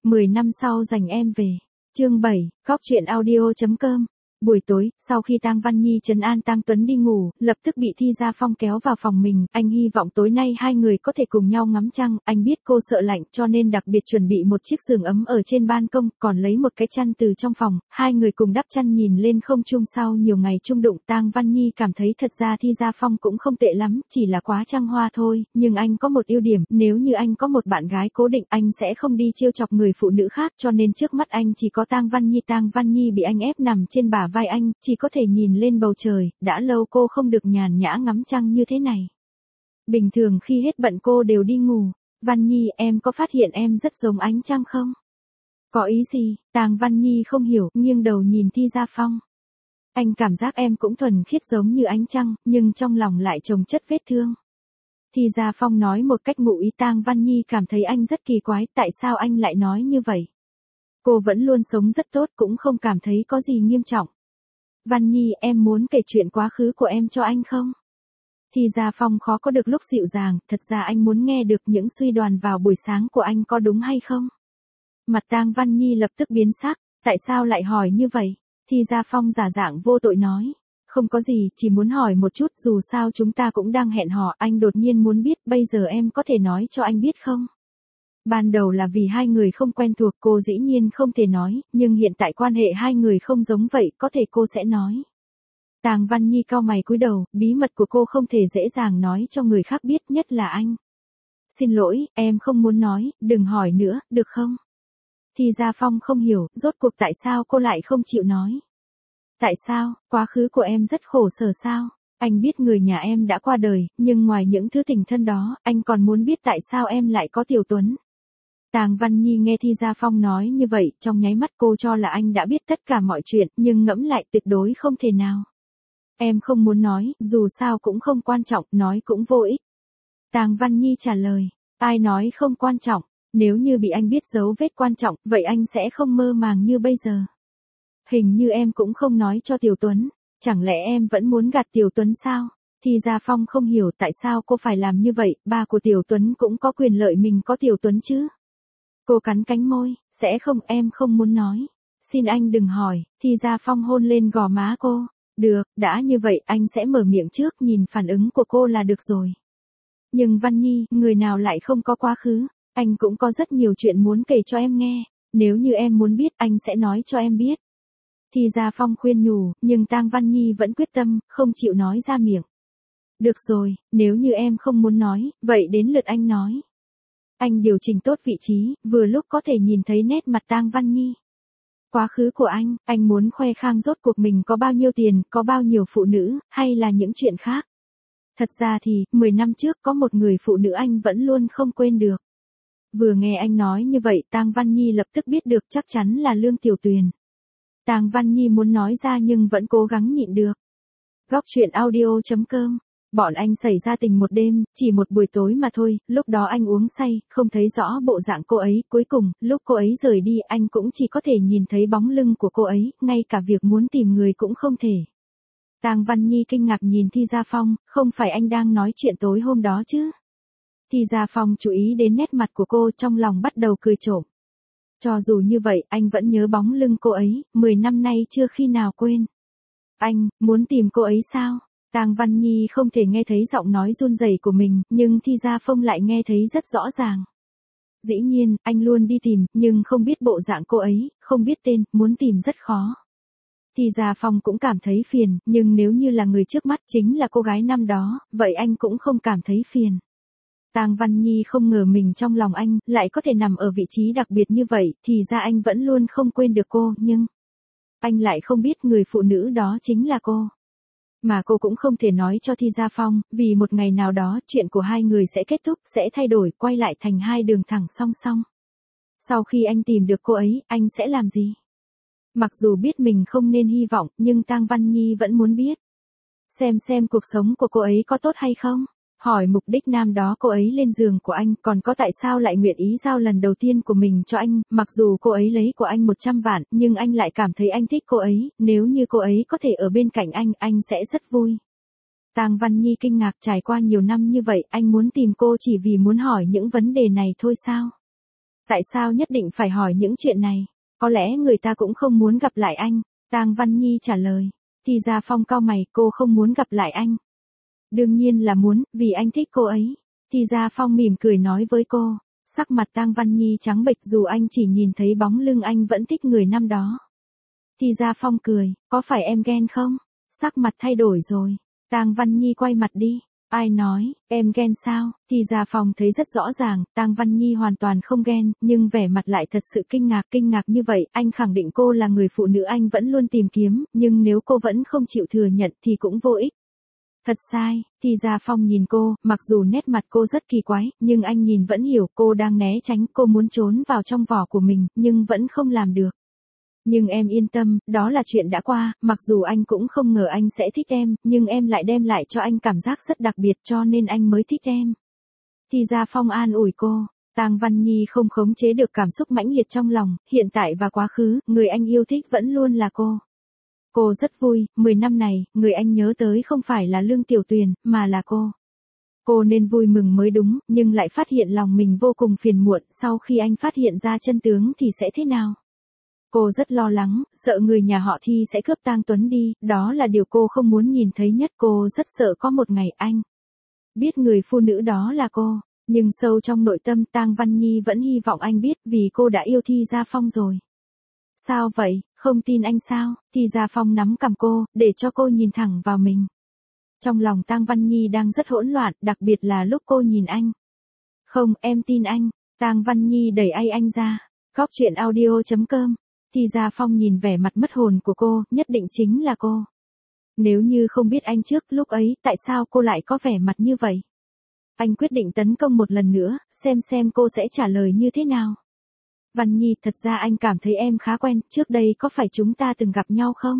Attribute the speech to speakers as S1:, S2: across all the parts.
S1: 10 năm sau dành em về. Chương 7, Góc truyện audio.com. Buổi tối, sau khi Tang Văn Nhi trấn an Tang Tuấn đi ngủ, lập tức bị Thi Gia Phong kéo vào phòng mình, anh hy vọng tối nay hai người có thể cùng nhau ngắm trăng, anh biết cô sợ lạnh cho nên đặc biệt chuẩn bị một chiếc giường ấm ở trên ban công, còn lấy một cái chăn từ trong phòng, hai người cùng đắp chăn nhìn lên không trung sau nhiều ngày chung đụng. Tang Văn Nhi cảm thấy thật ra Thi Gia Phong cũng không tệ lắm, chỉ là quá trăng hoa thôi, nhưng anh có một ưu điểm, nếu như anh có một bạn gái cố định anh sẽ không đi trêu chọc người phụ nữ khác, cho nên trước mắt anh chỉ có Tang Văn Nhi. Tang Văn Nhi bị anh ép nằm trên bả vai anh, chỉ có thể nhìn lên bầu trời, đã lâu cô không được nhàn nhã ngắm trăng như thế này. Bình thường khi hết bận cô đều đi ngủ. Văn Nhi, em có phát hiện em rất giống ánh trăng không? Có ý gì? Tang Văn Nhi không hiểu, nghiêng đầu nhìn Thi Gia Phong. Anh cảm giác em cũng thuần khiết giống như ánh trăng, nhưng trong lòng lại chồng chất vết thương. Thi Gia Phong nói một cách ngụ ý. Tang Văn Nhi cảm thấy anh rất kỳ quái, tại sao anh lại nói như vậy? Cô vẫn luôn sống rất tốt, cũng không cảm thấy có gì nghiêm trọng. Văn Nhi, em muốn kể chuyện quá khứ của em cho anh không? Thi Gia Phong khó có được lúc dịu dàng, thật ra anh muốn nghe được những suy đoán vào buổi sáng của anh có đúng hay không? Mặt Tang Văn Nhi lập tức biến sắc, tại sao lại hỏi như vậy? Thi Gia Phong giả dạng vô tội nói, không có gì, chỉ muốn hỏi một chút, dù sao chúng ta cũng đang hẹn hò, anh đột nhiên muốn biết, bây giờ em có thể nói cho anh biết không? Ban đầu là vì hai người không quen thuộc, cô dĩ nhiên không thể nói, nhưng hiện tại quan hệ hai người không giống vậy, có thể cô sẽ nói. Tang Văn Nhi cau mày cúi đầu, bí mật của cô không thể dễ dàng nói cho người khác biết, nhất là anh. Xin lỗi, em không muốn nói, đừng hỏi nữa, được không? Thi Gia Phong không hiểu, rốt cuộc tại sao cô lại không chịu nói. Tại sao, quá khứ của em rất khổ sở sao? Anh biết người nhà em đã qua đời, nhưng ngoài những thứ tình thân đó, anh còn muốn biết tại sao em lại có Tiểu Tuấn. Tang Văn Nhi nghe Thi Gia Phong nói như vậy, trong nháy mắt cô cho là anh đã biết tất cả mọi chuyện, nhưng ngẫm lại tuyệt đối không thể nào. Em không muốn nói, dù sao cũng không quan trọng, nói cũng vô ích. Tang Văn Nhi trả lời, ai nói không quan trọng, nếu như bị anh biết dấu vết quan trọng, vậy anh sẽ không mơ màng như bây giờ. Hình như em cũng không nói cho Tiểu Tuấn, chẳng lẽ em vẫn muốn gạt Tiểu Tuấn sao? Thi Gia Phong không hiểu tại sao cô phải làm như vậy, ba của Tiểu Tuấn cũng có quyền lợi mình có Tiểu Tuấn chứ. Cô cắn cánh môi, sẽ không, em không muốn nói. Xin anh đừng hỏi. Thi Gia Phong hôn lên gò má cô. Được, đã như vậy anh sẽ mở miệng trước, nhìn phản ứng của cô là được rồi. Nhưng Văn Nhi, người nào lại không có quá khứ, anh cũng có rất nhiều chuyện muốn kể cho em nghe. Nếu như em muốn biết anh sẽ nói cho em biết. Thi Gia Phong khuyên nhủ, nhưng Tang Văn Nhi vẫn quyết tâm, không chịu nói ra miệng. Được rồi, nếu như em không muốn nói, vậy đến lượt anh nói. Anh điều chỉnh tốt vị trí, vừa lúc có thể nhìn thấy nét mặt Tang Văn Nhi. Quá khứ của anh muốn khoe khang rốt cuộc mình có bao nhiêu tiền, có bao nhiêu phụ nữ, hay là những chuyện khác. Thật ra thì, 10 năm trước có một người phụ nữ anh vẫn luôn không quên được. Vừa nghe anh nói như vậy, Tang Văn Nhi lập tức biết được chắc chắn là Lương Tiểu Tuyền. Tang Văn Nhi muốn nói ra nhưng vẫn cố gắng nhịn được. Góc truyện audio.com. Bọn anh xảy ra tình một đêm, chỉ một buổi tối mà thôi, lúc đó anh uống say, không thấy rõ bộ dạng cô ấy, cuối cùng, lúc cô ấy rời đi, anh cũng chỉ có thể nhìn thấy bóng lưng của cô ấy, ngay cả việc muốn tìm người cũng không thể. Tang Văn Nhi kinh ngạc nhìn Thi Gia Phong, không phải anh đang nói chuyện tối hôm đó chứ? Thi Gia Phong chú ý đến nét mặt của cô, trong lòng bắt đầu cười trộm. Cho dù như vậy, anh vẫn nhớ bóng lưng cô ấy, 10 năm nay chưa khi nào quên. Anh, muốn tìm cô ấy sao? Tang Văn Nhi không thể nghe thấy giọng nói run rẩy của mình, nhưng Thi Gia Phong lại nghe thấy rất rõ ràng. Dĩ nhiên, anh luôn đi tìm, nhưng không biết bộ dạng cô ấy, không biết tên, muốn tìm rất khó. Thi Gia Phong cũng cảm thấy phiền, nhưng nếu như là người trước mắt chính là cô gái năm đó, vậy anh cũng không cảm thấy phiền. Tang Văn Nhi không ngờ mình trong lòng anh, lại có thể nằm ở vị trí đặc biệt như vậy, thì ra anh vẫn luôn không quên được cô, nhưng anh lại không biết người phụ nữ đó chính là cô. Mà cô cũng không thể nói cho Thi Gia Phong, vì một ngày nào đó, chuyện của hai người sẽ kết thúc, sẽ thay đổi, quay lại thành hai đường thẳng song song. Sau khi anh tìm được cô ấy, anh sẽ làm gì? Mặc dù biết mình không nên hy vọng, nhưng Tang Văn Nhi vẫn muốn biết. Xem cuộc sống của cô ấy có tốt hay không? Hỏi mục đích năm đó cô ấy lên giường của anh, còn có tại sao lại nguyện ý giao lần đầu tiên của mình cho anh, mặc dù cô ấy lấy của anh 100 vạn, nhưng anh lại cảm thấy anh thích cô ấy, nếu như cô ấy có thể ở bên cạnh anh sẽ rất vui. Tang Văn Nhi kinh ngạc, trải qua nhiều năm như vậy, anh muốn tìm cô chỉ vì muốn hỏi những vấn đề này thôi sao? Tại sao nhất định phải hỏi những chuyện này? Có lẽ người ta cũng không muốn gặp lại anh. Tang Văn Nhi trả lời. Thì Gia Phong cau mày, cô không muốn gặp lại anh. Đương nhiên là muốn, vì anh thích cô ấy. Thì Gia Phong mỉm cười nói với cô. Sắc mặt Tang Văn Nhi trắng bệch, dù anh chỉ nhìn thấy bóng lưng anh vẫn thích người năm đó. Thì Gia Phong cười, có phải em ghen không? Sắc mặt thay đổi rồi. Tang Văn Nhi quay mặt đi. Ai nói, em ghen sao? Thì Gia Phong thấy rất rõ ràng, Tang Văn Nhi hoàn toàn không ghen, nhưng vẻ mặt lại thật sự kinh ngạc như vậy, anh khẳng định cô là người phụ nữ anh vẫn luôn tìm kiếm, nhưng nếu cô vẫn không chịu thừa nhận thì cũng vô ích. Thật sai, thì Gia Phong nhìn cô, mặc dù nét mặt cô rất kỳ quái, nhưng anh nhìn vẫn hiểu cô đang né tránh, cô muốn trốn vào trong vỏ của mình, nhưng vẫn không làm được. Nhưng em yên tâm, đó là chuyện đã qua, mặc dù anh cũng không ngờ anh sẽ thích em, nhưng em lại đem lại cho anh cảm giác rất đặc biệt cho nên anh mới thích em. Thì Gia Phong an ủi cô, Tang Văn Nhi không khống chế được cảm xúc mãnh liệt trong lòng, hiện tại và quá khứ, người anh yêu thích vẫn luôn là cô. Cô rất vui, 10 năm này, người anh nhớ tới không phải là Lương Tiểu Tuyền, mà là cô. Cô nên vui mừng mới đúng, nhưng lại phát hiện lòng mình vô cùng phiền muộn, sau khi anh phát hiện ra chân tướng thì sẽ thế nào? Cô rất lo lắng, sợ người nhà họ Thi sẽ cướp Tang Tuấn đi, đó là điều cô không muốn nhìn thấy nhất. Cô rất sợ có một ngày anh biết người phụ nữ đó là cô, nhưng sâu trong nội tâm Tang Văn Nhi vẫn hy vọng anh biết vì cô đã yêu Thi Gia Phong rồi. Sao vậy, không tin anh sao? Thi Gia Phong nắm cằm cô, để cho cô nhìn thẳng vào mình. Trong lòng Tang Văn Nhi đang rất hỗn loạn, đặc biệt là lúc cô nhìn anh. Không, em tin anh. Tang Văn Nhi đẩy anh ra. Góc truyện audio.com. Thì Gia Phong nhìn vẻ mặt mất hồn của cô, nhất định chính là cô. Nếu như không biết anh trước lúc ấy, tại sao cô lại có vẻ mặt như vậy? Anh quyết định tấn công một lần nữa, xem cô sẽ trả lời như thế nào. Văn Nhi, thật ra anh cảm thấy em khá quen, trước đây có phải chúng ta từng gặp nhau không?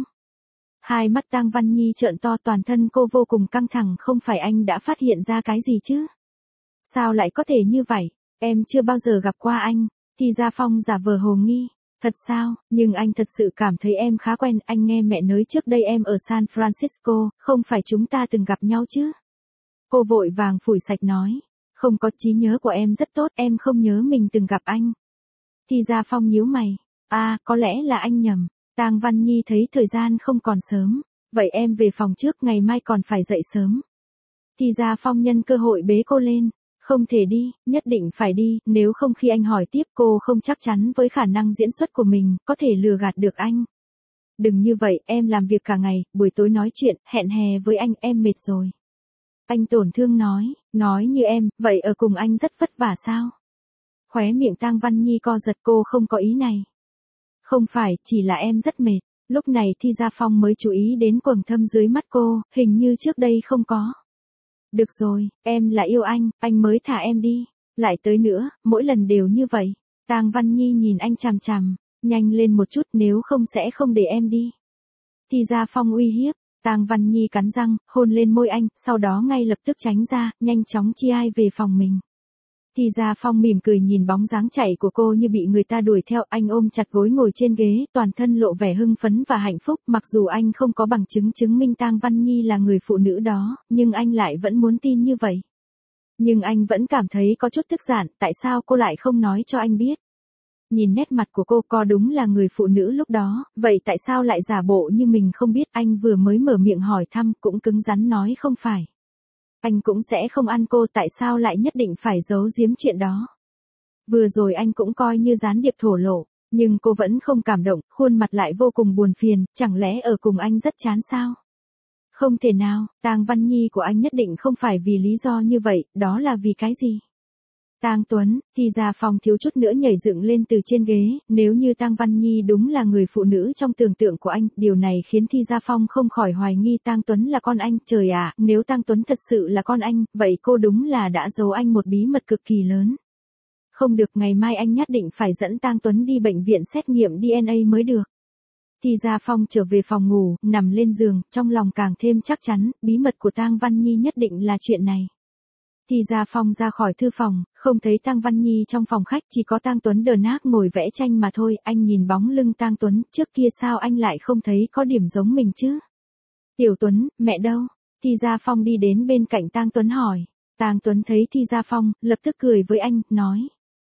S1: Hai mắt Tang Văn Nhi trợn to, toàn thân cô vô cùng căng thẳng, không phải anh đã phát hiện ra cái gì chứ? Sao lại có thể như vậy? Em chưa bao giờ gặp qua anh. Thì Gia Phong giả vờ hồ nghi. Thật sao, nhưng anh thật sự cảm thấy em khá quen, anh nghe mẹ nói trước đây em ở San Francisco, không phải chúng ta từng gặp nhau chứ? Cô vội vàng phủi sạch nói, không có, trí nhớ của em rất tốt, em không nhớ mình từng gặp anh. Thì Gia Phong nhíu mày, có lẽ là anh nhầm. Tang Văn Nhi thấy thời gian không còn sớm, vậy em về phòng trước, ngày mai còn phải dậy sớm. Thì Gia Phong nhân cơ hội bế cô lên. Không thể đi, nhất định phải đi, nếu không khi anh hỏi tiếp cô không chắc chắn với khả năng diễn xuất của mình, có thể lừa gạt được anh. Đừng như vậy, em làm việc cả ngày, buổi tối nói chuyện, hẹn hè với anh, em mệt rồi. Anh tổn thương nói như em, vậy ở cùng anh rất vất vả sao? Khóe miệng Tang Văn Nhi co giật, cô không có ý này. Không phải, chỉ là em rất mệt. Lúc này Thi Gia Phong mới chú ý đến quầng thâm dưới mắt cô, hình như trước đây không có. Được rồi, em là yêu anh mới thả em đi. Lại tới nữa, mỗi lần đều như vậy. Tang Văn Nhi nhìn anh chằm chằm, nhanh lên một chút nếu không sẽ không để em đi. Thì Gia Phong uy hiếp, Tang Văn Nhi cắn răng, hôn lên môi anh, sau đó ngay lập tức tránh ra, nhanh chóng chi ai về phòng mình. Thì Gia Phong mỉm cười nhìn bóng dáng chạy của cô như bị người ta đuổi theo, anh ôm chặt gối ngồi trên ghế, toàn thân lộ vẻ hưng phấn và hạnh phúc, mặc dù anh không có bằng chứng chứng minh Tang Văn Nhi là người phụ nữ đó, nhưng anh lại vẫn muốn tin như vậy. Nhưng anh vẫn cảm thấy có chút tức giận, tại sao cô lại không nói cho anh biết? Nhìn nét mặt của cô, có đúng là người phụ nữ lúc đó, vậy tại sao lại giả bộ như mình không biết? Anh vừa mới mở miệng hỏi thăm, cũng cứng rắn nói không phải. Anh cũng sẽ không ăn cô, tại sao lại nhất định phải giấu giếm chuyện đó? Vừa rồi anh cũng coi như gián điệp thổ lộ, nhưng cô vẫn không cảm động, khuôn mặt lại vô cùng buồn phiền, chẳng lẽ ở cùng anh rất chán sao? Không thể nào, Tang Văn Nhi của anh nhất định không phải vì lý do như vậy, đó là vì cái gì? Tang Tuấn, Thì Gia Phong thiếu chút nữa nhảy dựng lên từ trên ghế, nếu như Tang Văn Nhi đúng là người phụ nữ trong tưởng tượng của anh, điều này khiến Thi Gia Phong không khỏi hoài nghi Tang Tuấn là con anh, trời ạ, nếu Tang Tuấn thật sự là con anh, vậy cô đúng là đã giấu anh một bí mật cực kỳ lớn. Không được, ngày mai anh nhất định phải dẫn Tang Tuấn đi bệnh viện xét nghiệm DNA mới được. Thì Gia Phong trở về phòng ngủ, nằm lên giường, trong lòng càng thêm chắc chắn, bí mật của Tang Văn Nhi nhất định là chuyện này. Thì Gia Phong ra khỏi thư phòng, không thấy Tang Văn Nhi trong phòng khách, chỉ có Tang Tuấn đờ nác ngồi vẽ tranh mà thôi, anh nhìn bóng lưng Tang Tuấn, trước kia sao anh lại không thấy có điểm giống mình chứ? Tiểu Tuấn, mẹ đâu? Thì Gia Phong đi đến bên cạnh Tang Tuấn hỏi. Tang Tuấn thấy Thi Gia Phong, lập tức cười với anh, nói.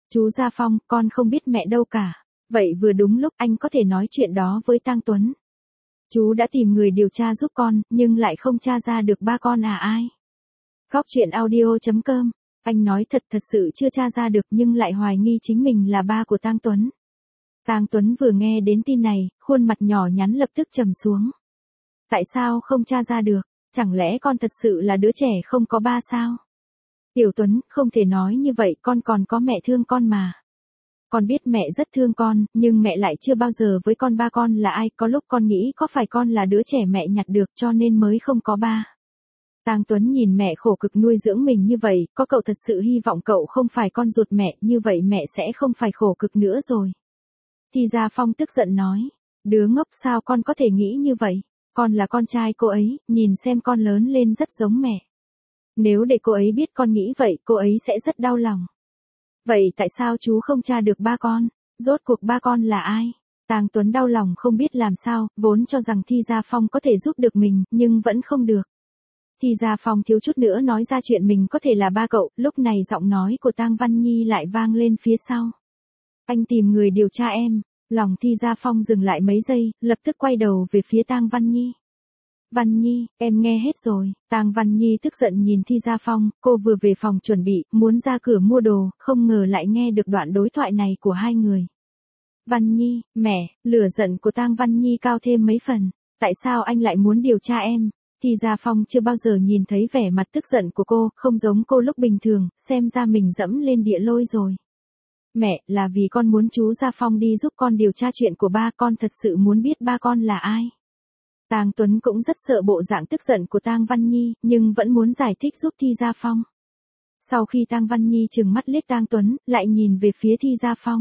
S1: Chú Gia Phong, con không biết mẹ đâu cả. Vậy vừa đúng lúc anh có thể nói chuyện đó với Tang Tuấn. Chú đã tìm người điều tra giúp con, nhưng lại không tra ra được ba con là ai. Góc truyện audio.com, anh nói thật sự chưa tra ra được nhưng lại hoài nghi chính mình là ba của Tang Tuấn. Tang Tuấn vừa nghe đến tin này, khuôn mặt nhỏ nhắn lập tức trầm xuống. Tại sao không tra ra được, chẳng lẽ con thật sự là đứa trẻ không có ba sao? Tiểu Tuấn, không thể nói như vậy, con còn có mẹ thương con mà. Con biết mẹ rất thương con, nhưng mẹ lại chưa bao giờ với con ba con là ai, có lúc con nghĩ có phải con là đứa trẻ mẹ nhặt được cho nên mới không có ba. Tang Tuấn nhìn mẹ khổ cực nuôi dưỡng mình như vậy, có cậu thật sự hy vọng cậu không phải con ruột mẹ, như vậy mẹ sẽ không phải khổ cực nữa rồi. Thi Gia Phong tức giận nói, đứa ngốc sao con có thể nghĩ như vậy, con là con trai cô ấy, nhìn xem con lớn lên rất giống mẹ. Nếu để cô ấy biết con nghĩ vậy, cô ấy sẽ rất đau lòng. Vậy tại sao chú không tra được ba con? Rốt cuộc ba con là ai? Tang Tuấn đau lòng không biết làm sao, vốn cho rằng Thi Gia Phong có thể giúp được mình, nhưng vẫn không được. Thi Gia Phong thiếu chút nữa nói ra chuyện mình có thể là ba cậu, lúc này giọng nói của Tang Văn Nhi lại vang lên phía sau. Anh tìm người điều tra em. Lòng Thi Gia Phong dừng lại mấy giây, lập tức quay đầu về phía Tang Văn Nhi. Văn Nhi, em nghe hết rồi. Tang Văn Nhi tức giận nhìn Thi Gia Phong, cô vừa về phòng chuẩn bị, muốn ra cửa mua đồ, không ngờ lại nghe được đoạn đối thoại này của hai người. Văn Nhi, mẹ, lửa giận của Tang Văn Nhi cao thêm mấy phần. Tại sao anh lại muốn điều tra em? Thi Gia Phong chưa bao giờ nhìn thấy vẻ mặt tức giận của cô, không giống cô lúc bình thường, xem ra mình dẫm lên địa lôi rồi. Mẹ, là vì con muốn chú Gia Phong đi giúp con điều tra chuyện của ba, con thật sự muốn biết ba con là ai. Tang Tuấn cũng rất sợ bộ dạng tức giận của Tang Văn Nhi, nhưng vẫn muốn giải thích giúp Thi Gia Phong. Sau khi Tang Văn Nhi trừng mắt liếc Tang Tuấn, lại nhìn về phía Thi Gia Phong.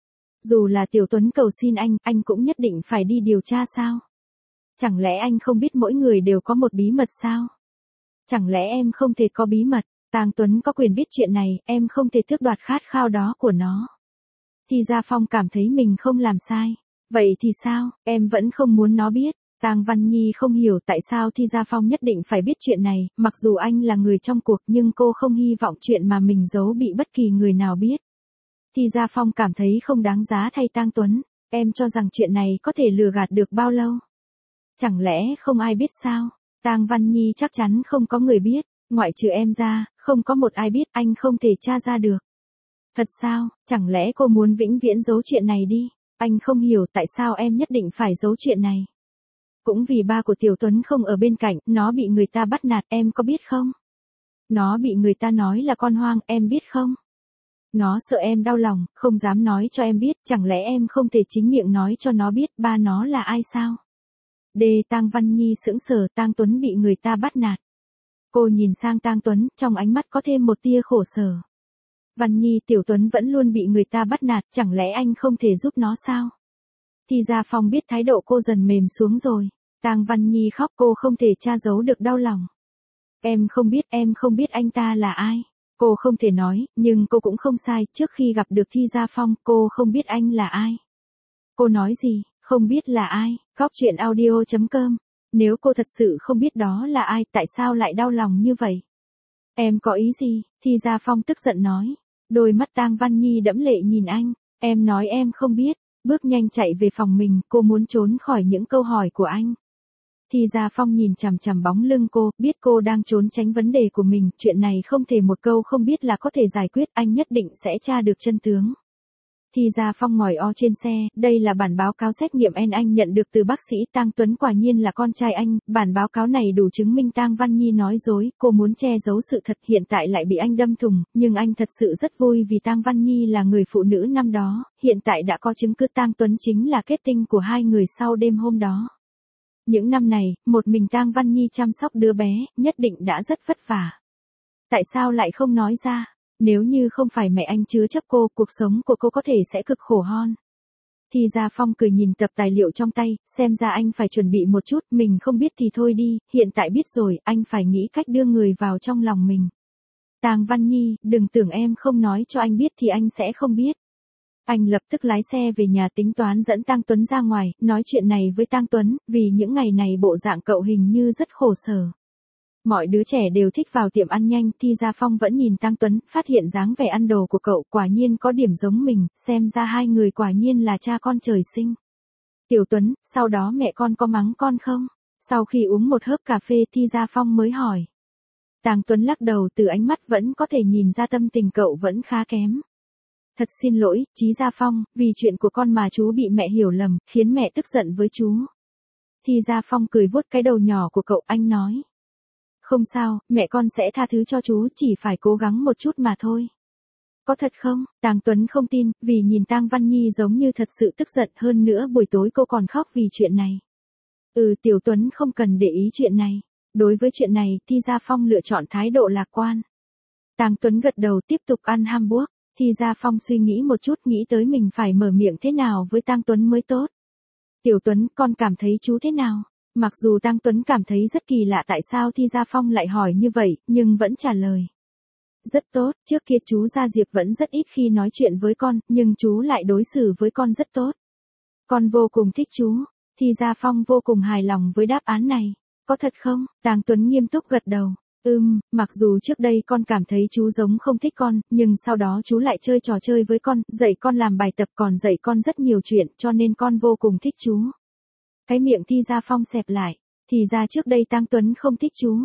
S1: Dù là Tiểu Tuấn cầu xin anh cũng nhất định phải đi điều tra sao? Chẳng lẽ anh không biết mỗi người đều có một bí mật sao? Chẳng lẽ em không thể có bí mật? Tang Tuấn có quyền biết chuyện này, em không thể tước đoạt khát khao đó của nó. Thi Gia Phong cảm thấy mình không làm sai. Vậy thì sao, em vẫn không muốn nó biết. Tang Văn Nhi không hiểu tại sao Thi Gia Phong nhất định phải biết chuyện này, mặc dù anh là người trong cuộc nhưng cô không hy vọng chuyện mà mình giấu bị bất kỳ người nào biết. Thi Gia Phong cảm thấy không đáng giá thay Tang Tuấn, em cho rằng chuyện này có thể lừa gạt được bao lâu? Chẳng lẽ không ai biết sao? Tang Văn Nhi chắc chắn không có người biết, ngoại trừ em ra, không có một ai biết, anh không thể tra ra được. Thật sao, chẳng lẽ cô muốn vĩnh viễn giấu chuyện này đi? Anh không hiểu tại sao em nhất định phải giấu chuyện này. Cũng vì ba của Tiểu Tuấn không ở bên cạnh, nó bị người ta bắt nạt, em có biết không? Nó bị người ta nói là con hoang, em biết không? Nó sợ em đau lòng, không dám nói cho em biết, chẳng lẽ em không thể chính miệng nói cho nó biết ba nó là ai sao? Tang Văn Nhi sững sờ, Tang Tuấn bị người ta bắt nạt. Cô nhìn sang Tang Tuấn, trong ánh mắt có thêm một tia khổ sở. Văn Nhi, Tiểu Tuấn vẫn luôn bị người ta bắt nạt, chẳng lẽ anh không thể giúp nó sao? Thi Gia Phong biết thái độ cô dần mềm xuống rồi. Tang Văn Nhi khóc, cô không thể tra giấu được đau lòng. Em không biết anh ta là ai. Cô không thể nói, nhưng cô cũng không sai, trước khi gặp được Thi Gia Phong, cô không biết anh là ai. Cô nói gì, không biết là ai, góc truyện audio.com. Nếu cô thật sự không biết đó là ai, tại sao lại đau lòng như vậy? Em có ý gì? Thi Gia Phong tức giận nói. Đôi mắt Tang Văn Nhi đẫm lệ nhìn anh, em nói em không biết, bước nhanh chạy về phòng mình, cô muốn trốn khỏi những câu hỏi của anh. Thi Gia Phong nhìn chằm chằm bóng lưng cô, biết cô đang trốn tránh vấn đề của mình, chuyện này không thể một câu không biết là có thể giải quyết, anh nhất định sẽ tra được chân tướng. Thi Gia Phong ngồi o trên xe, đây là bản báo cáo xét nghiệm N anh nhận được từ bác sĩ Tang Tuấn, quả nhiên là con trai anh, bản báo cáo này đủ chứng minh Tang Văn Nhi nói dối, cô muốn che giấu sự thật, hiện tại lại bị anh đâm thủng, nhưng anh thật sự rất vui vì Tang Văn Nhi là người phụ nữ năm đó, hiện tại đã có chứng cứ Tang Tuấn chính là kết tinh của hai người sau đêm hôm đó. Những năm này, một mình Tang Văn Nhi chăm sóc đứa bé, nhất định đã rất vất vả. Tại sao lại không nói ra? Nếu như không phải mẹ anh chứa chấp cô, cuộc sống của cô có thể sẽ cực khổ hơn. Thi Gia Phong cười nhìn tập tài liệu trong tay, xem ra anh phải chuẩn bị một chút, mình không biết thì thôi đi, hiện tại biết rồi, anh phải nghĩ cách đưa người vào trong lòng mình. Tang Văn Nhi, đừng tưởng em không nói cho anh biết thì anh sẽ không biết. Anh lập tức lái xe về nhà tính toán dẫn Tang Tuấn ra ngoài, nói chuyện này với Tang Tuấn, vì những ngày này bộ dạng cậu hình như rất khổ sở. Mọi đứa trẻ đều thích vào tiệm ăn nhanh, Thi Gia Phong vẫn nhìn Tang Tuấn, phát hiện dáng vẻ ăn đồ của cậu quả nhiên có điểm giống mình, xem ra hai người quả nhiên là cha con trời sinh. Tiểu Tuấn, sau đó mẹ con có mắng con không? Sau khi uống một hớp cà phê Thi Gia Phong mới hỏi. Tang Tuấn lắc đầu, từ ánh mắt vẫn có thể nhìn ra tâm tình cậu vẫn khá kém. Thật xin lỗi, Chí Gia Phong, vì chuyện của con mà chú bị mẹ hiểu lầm, khiến mẹ tức giận với chú. Thi Gia Phong cười vuốt cái đầu nhỏ của cậu, anh nói. Không sao, mẹ con sẽ tha thứ cho chú, chỉ phải cố gắng một chút mà thôi. Có thật không? Tang Tuấn không tin, vì nhìn Tang Văn Nhi giống như thật sự tức giận, hơn nữa buổi tối cô còn khóc vì chuyện này. Tiểu Tuấn không cần để ý chuyện này. Đối với chuyện này, Thi Gia Phong lựa chọn thái độ lạc quan. Tang Tuấn gật đầu tiếp tục ăn hamburger. Thi Gia Phong suy nghĩ một chút, nghĩ tới mình phải mở miệng thế nào với Tang Tuấn mới tốt. Tiểu Tuấn, con cảm thấy chú thế nào? Mặc dù Tang Tuấn cảm thấy rất kỳ lạ tại sao Thi Gia Phong lại hỏi như vậy, nhưng vẫn trả lời. Rất tốt, trước kia chú Gia Diệp vẫn rất ít khi nói chuyện với con, nhưng chú lại đối xử với con rất tốt. Con vô cùng thích chú. Thi Gia Phong vô cùng hài lòng với đáp án này. Có thật không? Tang Tuấn nghiêm túc gật đầu. Mặc dù trước đây con cảm thấy chú giống không thích con, nhưng sau đó chú lại chơi trò chơi với con, dạy con làm bài tập còn dạy con rất nhiều chuyện, cho nên con vô cùng thích chú. Cái miệng Thi Gia Phong xẹp lại. Thì ra trước đây Tang Tuấn không thích chú.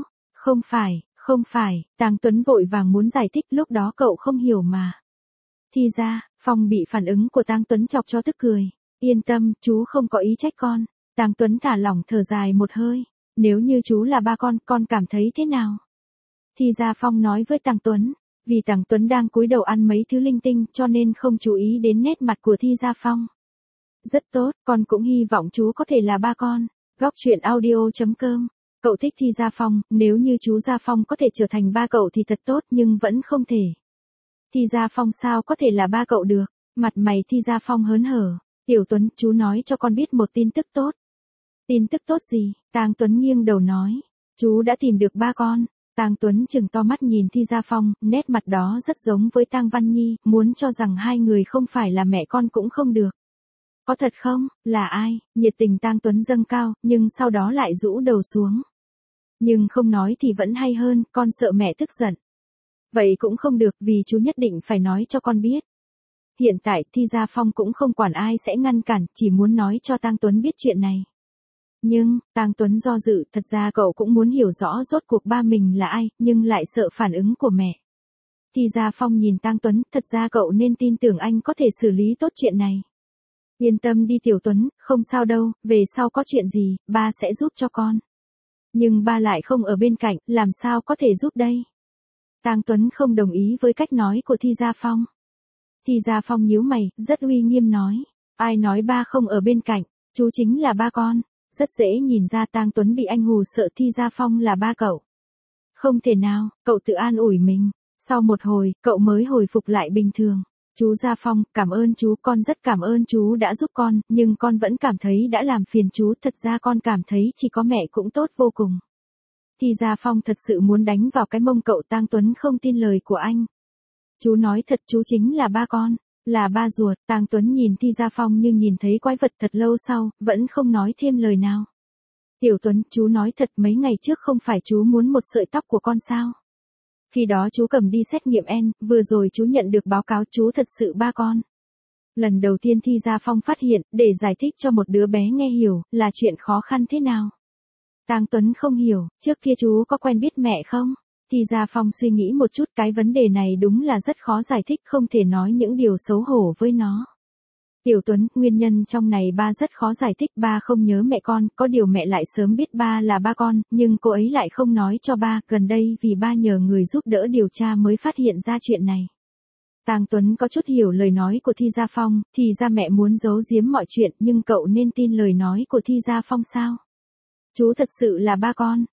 S1: Không phải, Tang Tuấn vội vàng muốn giải thích, lúc đó cậu không hiểu mà. Thi Gia Phong bị phản ứng của Tang Tuấn chọc cho tức cười. Yên tâm, chú không có ý trách con. Tang Tuấn thả lỏng thở dài một hơi. Nếu như chú là ba con cảm thấy thế nào? Thi Gia Phong nói với Tang Tuấn. Vì Tang Tuấn đang cúi đầu ăn mấy thứ linh tinh cho nên không chú ý đến nét mặt của Thi Gia Phong. Rất tốt, con cũng hy vọng chú có thể là ba con. Góc truyện audio.com. Cậu thích Thi Gia Phong, nếu như chú Gia Phong có thể trở thành ba cậu thì thật tốt nhưng vẫn không thể. Thi Gia Phong sao có thể là ba cậu được? Mặt mày Thi Gia Phong hớn hở. Tiểu Tuấn, chú nói cho con biết một tin tức tốt. Tin tức tốt gì? Tang Tuấn nghiêng đầu nói. Chú đã tìm được ba con. Tang Tuấn trừng to mắt nhìn Thi Gia Phong, nét mặt đó rất giống với Tang Văn Nhi, muốn cho rằng hai người không phải là mẹ con cũng không được. Có thật không? Là ai? Nhiệt tình Tang Tuấn dâng cao, nhưng sau đó lại rũ đầu xuống. Nhưng không nói thì vẫn hay hơn, con sợ mẹ tức giận. Vậy cũng không được, vì chú nhất định phải nói cho con biết. Hiện tại Thi Gia Phong cũng không quản ai sẽ ngăn cản, chỉ muốn nói cho Tang Tuấn biết chuyện này. Nhưng, Tang Tuấn do dự, thật ra cậu cũng muốn hiểu rõ rốt cuộc ba mình là ai, nhưng lại sợ phản ứng của mẹ. Thi Gia Phong nhìn Tang Tuấn, thật ra cậu nên tin tưởng anh có thể xử lý tốt chuyện này. Yên tâm đi Tiểu Tuấn, không sao đâu, về sau có chuyện gì, ba sẽ giúp cho con. Nhưng ba lại không ở bên cạnh, làm sao có thể giúp đây? Tang Tuấn không đồng ý với cách nói của Thi Gia Phong. Thi Gia Phong nhíu mày, rất uy nghiêm nói. Ai nói ba không ở bên cạnh, chú chính là ba con. Rất dễ nhìn ra Tang Tuấn bị anh hù sợ Thi Gia Phong là ba cậu. Không thể nào, cậu tự an ủi mình. Sau một hồi, cậu mới hồi phục lại bình thường. Chú Gia Phong, cảm ơn chú, con rất cảm ơn chú đã giúp con, nhưng con vẫn cảm thấy đã làm phiền chú, thật ra con cảm thấy chỉ có mẹ cũng tốt vô cùng. Thi Gia Phong thật sự muốn đánh vào cái mông cậu. Tang Tuấn không tin lời của anh. Chú nói thật, chú chính là ba con, là ba ruột. Tang Tuấn nhìn Thi Gia Phong như nhìn thấy quái vật, thật lâu sau, vẫn không nói thêm lời nào. Tiểu Tuấn, chú nói thật, mấy ngày trước không phải chú muốn một sợi tóc của con sao? Khi đó chú cầm đi xét nghiệm N, vừa rồi chú nhận được báo cáo chú thật sự ba con. Lần đầu tiên Thi Gia Phong phát hiện, để giải thích cho một đứa bé nghe hiểu, là chuyện khó khăn thế nào. Tang Tuấn không hiểu, trước kia chú có quen biết mẹ không? Thi Gia Phong suy nghĩ một chút, cái vấn đề này đúng là rất khó giải thích, không thể nói những điều xấu hổ với nó. Tiểu Tuấn, nguyên nhân trong này ba rất khó giải thích, ba không nhớ mẹ con, có điều mẹ lại sớm biết ba là ba con, nhưng cô ấy lại không nói cho ba, gần đây vì ba nhờ người giúp đỡ điều tra mới phát hiện ra chuyện này. Tang Tuấn có chút hiểu lời nói của Thi Gia Phong, thì ra mẹ muốn giấu giếm mọi chuyện, nhưng cậu nên tin lời nói của Thi Gia Phong sao? Chú thật sự là ba con.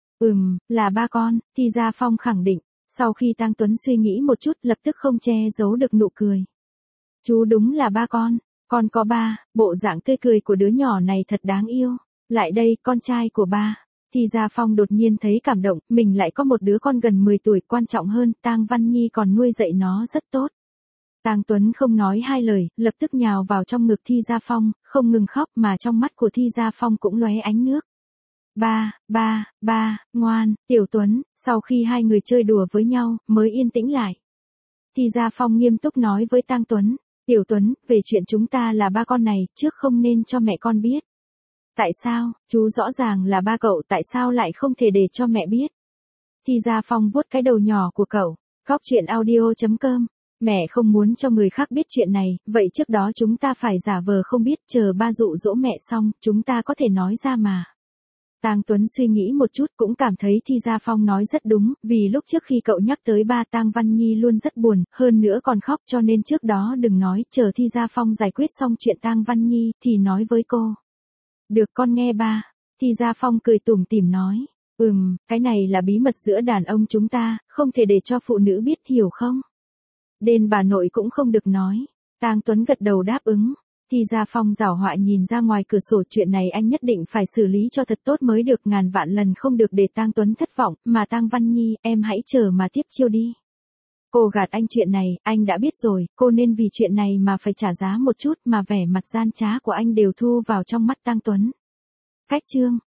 S1: Là ba con, Thi Gia Phong khẳng định. Sau khi Tang Tuấn suy nghĩ một chút, lập tức không che giấu được nụ cười. Chú đúng là ba con có ba, bộ dạng tươi cười của đứa nhỏ này thật đáng yêu. Lại đây, con trai của ba. Thi Gia Phong đột nhiên thấy cảm động, mình lại có một đứa con gần 10 tuổi, quan trọng hơn, Tang Văn Nhi còn nuôi dạy nó rất tốt. Tang Tuấn không nói hai lời, lập tức nhào vào trong ngực Thi Gia Phong, không ngừng khóc mà trong mắt của Thi Gia Phong cũng lóe ánh nước. Ba, ngoan, Tiểu Tuấn, sau khi hai người chơi đùa với nhau, mới yên tĩnh lại. Thì Gia Phong nghiêm túc nói với Tang Tuấn, Tiểu Tuấn, về chuyện chúng ta là ba con này, trước không nên cho mẹ con biết. Tại sao, chú rõ ràng là ba cậu, tại sao lại không thể để cho mẹ biết? Thì Gia Phong vuốt cái đầu nhỏ của cậu, Cóc Truyện Audio.com. Mẹ không muốn cho người khác biết chuyện này, vậy trước đó chúng ta phải giả vờ không biết, chờ ba dụ dỗ mẹ xong, chúng ta có thể nói ra mà. Tang Tuấn suy nghĩ một chút cũng cảm thấy Thi Gia Phong nói rất đúng, vì lúc trước khi cậu nhắc tới ba Tang Văn Nhi luôn rất buồn, hơn nữa còn khóc, cho nên trước đó đừng nói, chờ Thi Gia Phong giải quyết xong chuyện Tang Văn Nhi, thì nói với cô. Được, con nghe ba. Thi Gia Phong cười tủm tỉm nói. Cái này là bí mật giữa đàn ông chúng ta, không thể để cho phụ nữ biết, hiểu không? Đến bà nội cũng không được nói. Tang Tuấn gật đầu đáp ứng. Thì Gia Phong giảo họa nhìn ra ngoài cửa sổ, chuyện này anh nhất định phải xử lý cho thật tốt mới được, ngàn vạn lần không được để Tang Tuấn thất vọng, mà Tang Văn Nhi, em hãy chờ mà tiếp chiêu đi. Cô gạt anh chuyện này, anh đã biết rồi, cô nên vì chuyện này mà phải trả giá một chút, mà vẻ mặt gian trá của anh đều thu vào trong mắt Tang Tuấn. Cách chương